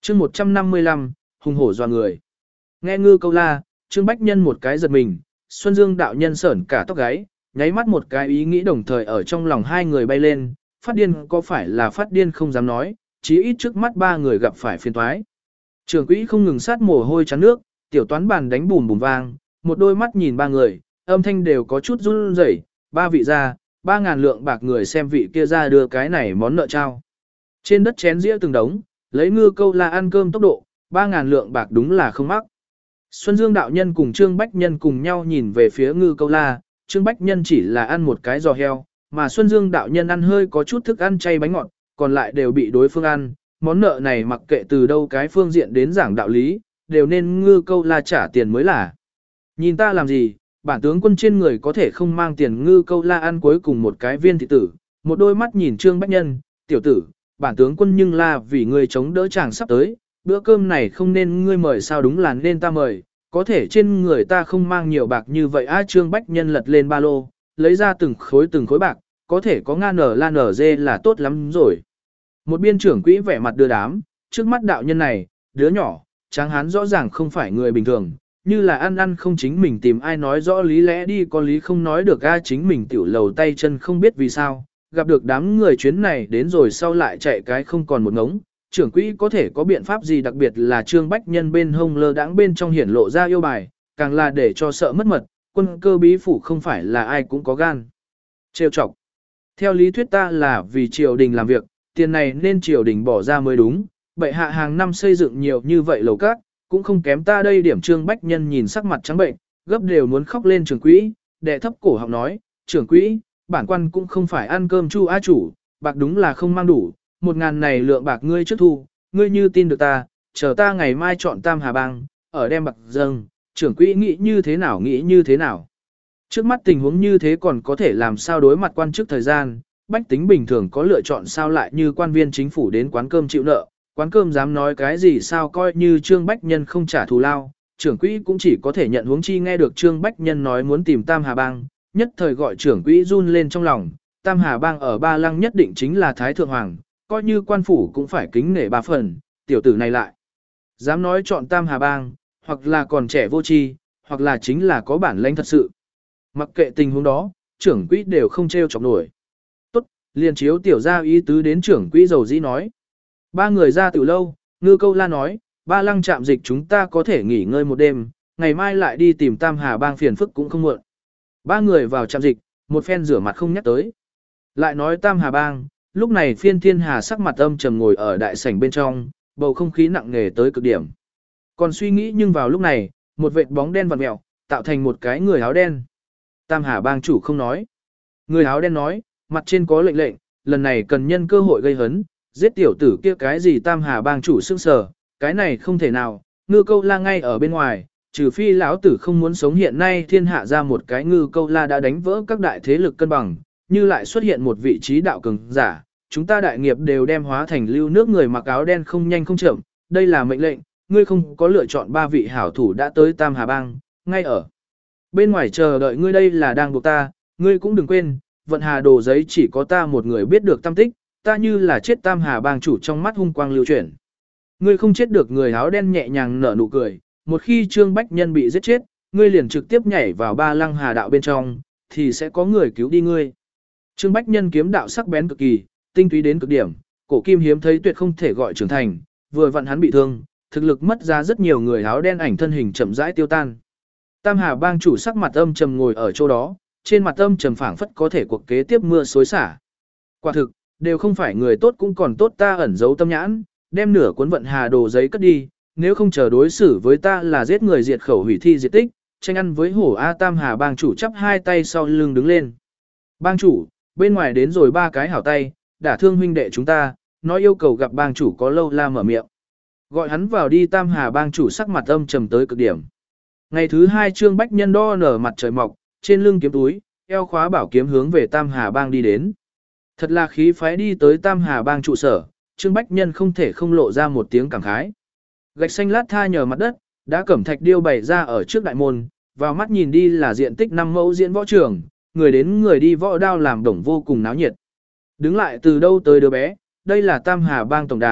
chương 155, hùng hổ doa người. Nghe ngư câu la, Trương Bách Nhân một cái giật mình, Xuân Dương đạo nhân sởn cả tóc gáy, nháy mắt một cái ý nghĩ đồng thời ở trong lòng hai người bay lên, phát điên có phải là phát điên không dám nói, chí ít trước mắt ba người gặp phải phiền toái. Trưởng quỹ không ngừng sát mồ hôi chán nước, tiểu toán bàn đánh bùm bùm vang, một đôi mắt nhìn ba người, âm thanh đều có chút run rẩy, ba vị ra, 3.000 lượng bạc người xem vị kia ra đưa cái này món nợ trao. Trên đất chén dĩa từng đống, lấy ngư câu la ăn cơm tốc độ, 3.000 lượng bạc đúng là không mắc. Xuân Dương đạo nhân cùng Trương Bách Nhân cùng nhau nhìn về phía ngư câu la, Trương Bách Nhân chỉ là ăn một cái giò heo, mà Xuân Dương đạo nhân ăn hơi có chút thức ăn chay bánh ngọt, còn lại đều bị đối phương ăn, món nợ này mặc kệ từ đâu cái phương diện đến giảng đạo lý, đều nên ngư câu la trả tiền mới là. Nhìn ta làm gì, bản tướng quân trên người có thể không mang tiền. Ngư câu la ăn cuối cùng một cái viên thị tử, một đôi mắt nhìn Trương Bách Nhân, tiểu tử, bản tướng quân nhưng là vì ngươi chống đỡ chàng sắp tới, bữa cơm này không nên ngươi mời sao đúng là nên ta mời, có thể trên người ta không mang nhiều bạc như vậy á. Trương Bách Nhân lật lên ba lô, lấy ra từng khối bạc, có thể có nga nở la nở dê là tốt lắm rồi. Một biên trưởng quỹ vẻ mặt đưa đám, trước mắt đạo nhân này, đứa nhỏ, tráng hán rõ ràng không phải người bình thường, như là ăn không chính mình tìm ai nói rõ lý lẽ đi, có lý không nói được a. Chính mình tiểu lầu tay chân không biết vì sao, gặp được đám người chuyến này đến rồi sau lại chạy cái không còn một ngống. Trưởng quỹ có thể có biện pháp gì, đặc biệt là Trương Bách Nhân bên hông lơ đãng bên trong hiển lộ ra yêu bài, càng là để cho sợ mất mật, quân cơ bí phủ không phải là ai cũng có gan. Trêu chọc. Theo lý thuyết ta là vì triều đình làm việc, tiền này nên triều đình bỏ ra mới đúng, bệ hạ hàng năm xây dựng nhiều như vậy lầu các, cũng không kém ta đây điểm. Trương Bách Nhân nhìn sắc mặt trắng bệnh, gấp đều muốn khóc lên. Trưởng quỹ, đệ thấp cổ họng nói, trưởng quỹ, bản quan cũng không phải ăn cơm chu á chủ, bạc đúng là không mang đủ, 1.000 này lượng bạc ngươi trước thu, ngươi như tin được ta, chờ ta ngày mai chọn Tam Hà Bang, ở đem bạc dâng. Trưởng quỹ nghĩ như thế nào? Trước mắt tình huống như thế còn có thể làm sao đối mặt quan chức thời gian, bách tính bình thường có lựa chọn sao lại như quan viên chính phủ đến quán cơm chịu nợ, quán cơm dám nói cái gì sao, coi như Trương Bách Nhân không trả thù lao, trưởng quỹ cũng chỉ có thể nhận huống chi. Nghe được Trương Bách Nhân nói muốn tìm Tam Hà Bang, nhất thời gọi trưởng quỹ run lên trong lòng. Tam Hà Bang ở Ba Lăng nhất định chính là Thái Thượng Hoàng, coi như quan phủ cũng phải kính nể 3 phần, tiểu tử này lại dám nói chọn Tam Hà Bang, hoặc là còn trẻ vô tri, hoặc là chính là có bản lĩnh thật sự. Mặc kệ tình huống đó, trưởng quỹ đều không trêu chọc nổi. Tốt, liền chiếu tiểu gia ý tứ đến. Trưởng quỹ dầu dĩ nói. Ba người ra từ lâu, ngư câu la nói, Ba Lăng trạm dịch chúng ta có thể nghỉ ngơi một đêm, ngày mai lại đi tìm Tam Hà Bang phiền phức cũng không muộn. Ba người vào trạm dịch, một phen rửa mặt không nhắc tới. Lại nói Tam Hà Bang, lúc này Phiên Thiên Hà sắc mặt âm trầm ngồi ở đại sảnh bên trong, bầu không khí nặng nề tới cực điểm. Còn suy nghĩ nhưng vào lúc này, một vệt bóng đen vặn mèo, tạo thành một cái người áo đen. Tam Hà Bang chủ không nói. Người áo đen nói, mặt trên có lệnh, lần này cần nhân cơ hội gây hấn, giết tiểu tử kia. Cái gì? Tam Hà Bang chủ sững sờ, cái này không thể nào, ngư câu la ngay ở bên ngoài, trừ phi lão tử không muốn sống. Hiện nay thiên hạ ra một cái ngư câu la đã đánh vỡ các đại thế lực cân bằng, như lại xuất hiện một vị trí đạo cường giả, chúng ta đại nghiệp đều đem hóa thành lưu nước. Người mặc áo đen không nhanh không chậm, đây là mệnh lệnh, ngươi không có lựa chọn. 3 vị hảo thủ đã tới Tam Hà Bang, ngay ở bên ngoài chờ đợi ngươi, đây là đang buộc ta. Ngươi cũng đừng quên, vận hà đồ giấy chỉ có ta một người biết được tâm tích, ta như là chết. Tam Hà Bang chủ trong mắt hung quang lưu chuyển. Ngươi không chết được. Người áo đen nhẹ nhàng nở nụ cười, một khi Trương Bách Nhân bị giết chết, ngươi liền trực tiếp nhảy vào Ba Lăng Hà đạo bên trong, thì sẽ có người cứu đi ngươi. Trương Bách Nhân kiếm đạo sắc bén cực kỳ, tinh túy đến cực điểm, cổ kim hiếm thấy, tuyệt không thể gọi trưởng thành, vừa vặn hắn bị thương, thực lực mất ra rất nhiều. Người áo đen ảnh thân hình chậm rãi tiêu tan. Tam Hà Bang chủ sắc mặt âm trầm ngồi ở chỗ đó, trên mặt âm trầm phảng phất có thể cuộc kế tiếp mưa xối xả. Quả thực, đều không phải người tốt cũng còn tốt, ta ẩn giấu tâm nhãn, đem nửa cuốn vận hà đồ giấy cất đi, nếu không chờ đối xử với ta là giết người diệt khẩu hủy thi diệt tích, tranh ăn với hổ a. Tam Hà Bang chủ chắp hai tay sau lưng đứng lên. Bang chủ, bên ngoài đến rồi 3 cái hảo tay, đả thương huynh đệ chúng ta, nói yêu cầu gặp bang chủ. có lâu la mở miệng. Gọi hắn vào đi. Tam Hà Bang chủ sắc mặt âm trầm tới cực điểm. Ngày thứ 2 Trương Bách Nhân đo nở mặt trời mọc, trên lưng kiếm túi, eo khóa bảo kiếm hướng về Tam Hà Bang đi đến. Thật là khí phái. đi tới Tam Hà Bang trụ sở, Trương Bách Nhân không thể không lộ ra một tiếng cảm khái. Gạch xanh lát tha nhờ mặt đất, đã cẩm thạch điêu bày ra ở trước đại môn, vào mắt nhìn đi là diện tích 5 mẫu diễn võ trường, người đến người đi võ đao làm đồng vô cùng náo nhiệt. Đứng lại từ đâu tới đứa bé, đây là Tam Hà Bang tổng đàn,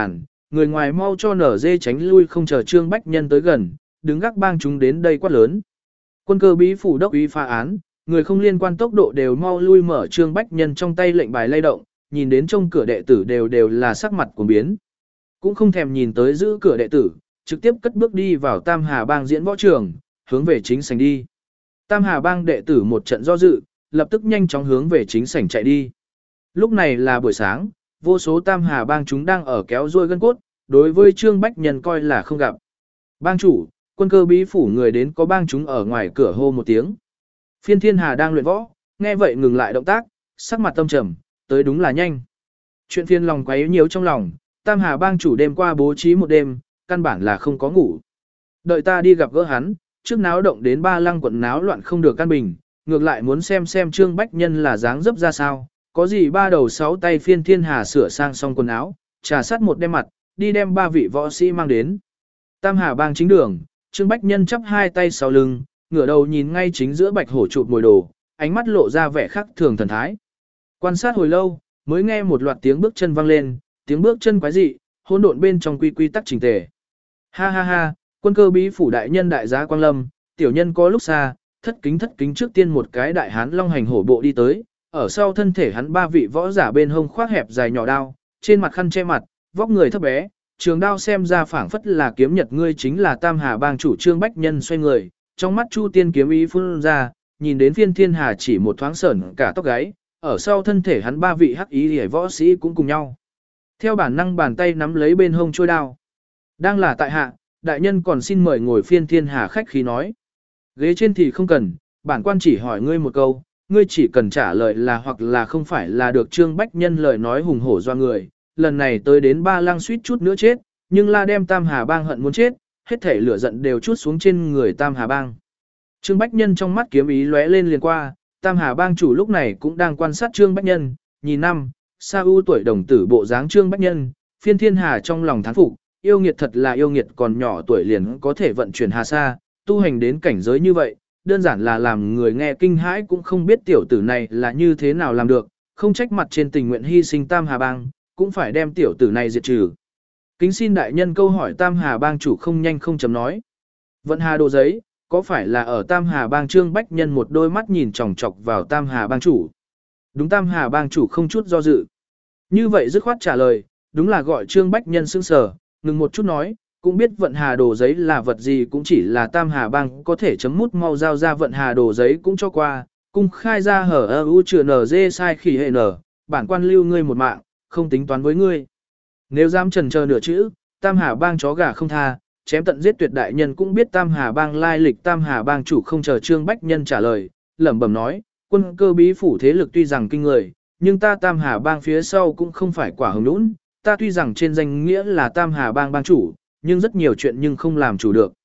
người ngoài mau cho nở dê tránh lui không chờ Trương Bách Nhân tới gần, đứng gác bang chúng đến đây quát lớn. Quân cơ bí phủ đốc uy phá án, người không liên quan tốc độ đều mau lui mở Trương Bách Nhân trong tay lệnh bài lay động, nhìn đến trong cửa đệ tử đều là sắc mặt của biến. Cũng không thèm nhìn tới giữ cửa đệ tử, trực tiếp cất bước đi vào Tam Hà Bang diễn võ trường, hướng về chính sảnh đi. Tam Hà Bang đệ tử một trận do dự, lập tức nhanh chóng hướng về chính sảnh chạy đi. Lúc này là buổi sáng, vô số Tam Hà Bang chúng đang ở kéo ruôi gân cốt, đối với Trương Bách Nhân coi là không gặp. Bang chủ, quân cơ bí phủ người đến có bang chúng ở ngoài cửa hô một tiếng. Phiên Thiên Hà đang luyện võ, nghe vậy ngừng lại động tác, sắc mặt tâm trầm, tới đúng là nhanh. Chuyện phiền lòng quấy nhiều trong lòng, Tam Hà Bang chủ đêm qua bố trí một đêm, căn bản là không có ngủ. Đợi ta đi gặp gỡ hắn, trước náo động đến Ba Lăng quận náo loạn không được căn bình, ngược lại muốn xem Trương Bách Nhân là dáng dấp ra sao, có gì ba đầu sáu tay Phiên Thiên Hà sửa sang xong quần áo, trà sát một đêm mặt, đi đem ba vị võ sĩ mang đến. Tam Hà Bang chính đường, Trương Bách Nhân chắp hai tay sau lưng, ngửa đầu nhìn ngay chính giữa Bạch Hổ chụp mồi đồ, ánh mắt lộ ra vẻ khác thường thần thái. Quan sát hồi lâu, mới nghe một loạt tiếng bước chân vang lên, tiếng bước chân quái dị, hỗn độn bên trong quy tắc chỉnh tề. Ha ha ha, quân cơ bí phủ đại nhân đại giá Quang Lâm, tiểu nhân có lúc xa, thất kính trước tiên một cái đại hán long hành hổ bộ đi tới, ở sau thân thể hắn ba vị võ giả bên hông khoác hẹp dài nhỏ đao, trên mặt khăn che mặt, vóc người thấp bé, trường đao xem ra phảng phất là kiếm nhật, ngươi chính là Tam Hà Bang chủ Trương Bách Nhân. Xoay người, trong mắt Chu Tiên kiếm ý phun ra, nhìn đến Phiên Thiên Hà chỉ một thoáng sởn cả tóc gáy, ở sau thân thể hắn ba vị hắc ý liễu võ sĩ cũng cùng nhau. Theo bản năng bàn tay nắm lấy bên hông trôi đao. Đang là tại hạ, đại nhân còn xin mời ngồi. Phiên Thiên Hà khách khí nói. Ghế trên thì không cần, bản quan chỉ hỏi ngươi một câu, ngươi chỉ cần trả lời là hoặc là không phải là được. Trương Bách Nhân lời nói hùng hổ doa người, lần này tới đến Ba Lăng suýt chút nữa chết, nhưng la đem Tam Hà Bang hận muốn chết, hết thể lửa giận đều chút xuống trên người Tam Hà Bang. Trương Bách Nhân trong mắt kiếm ý lóe lên liền qua, Tam Hà Bang chủ lúc này cũng đang quan sát Trương Bách Nhân, nhìn năm, sa ưu tuổi đồng tử bộ dáng Trương Bách Nhân, Phiên Thiên Hà trong lòng thán phục, yêu nghiệt thật là yêu nghiệt, còn nhỏ tuổi liền có thể vận chuyển hà sa, tu hành đến cảnh giới như vậy, đơn giản là làm người nghe kinh hãi, cũng không biết tiểu tử này là như thế nào làm được, không trách mặt trên tình nguyện hy sinh Tam Hà Bang, cũng phải đem tiểu tử này diệt trừ. Kính xin đại nhân câu hỏi. Tam Hà Bang chủ không nhanh không chậm nói. Vận hà đồ giấy, có phải là ở Tam Hà Bang? Trương Bách Nhân một đôi mắt nhìn chòng chọc vào Tam Hà Bang chủ. Đúng. Tam Hà Bang chủ không chút do dự. Như vậy dứt khoát trả lời, đúng là gọi. Trương Bách Nhân sững sờ, ngừng một chút nói, cũng biết vận hà đồ giấy là vật gì, cũng chỉ là Tam Hà Bang có thể chấm mút mau giao ra vận hà đồ giấy cũng cho qua, cung khai ra hở u chừa nở dê sai khỉ hệ nở, bản quan lưu ngươi một mạng, không tính toán với ngươi. Nếu dám chần chờ nửa chữ, Tam Hà Bang chó gà không tha, chém tận giết tuyệt. Đại nhân cũng biết Tam Hà Bang lai lịch. Tam Hà Bang chủ không chờ Trương Bách Nhân trả lời, lẩm bẩm nói, quân cơ bí phủ thế lực tuy rằng kinh người, nhưng ta Tam Hà Bang phía sau cũng không phải quả hồng nhũn, ta tuy rằng trên danh nghĩa là Tam Hà Bang bang chủ, nhưng rất nhiều chuyện nhưng không làm chủ được.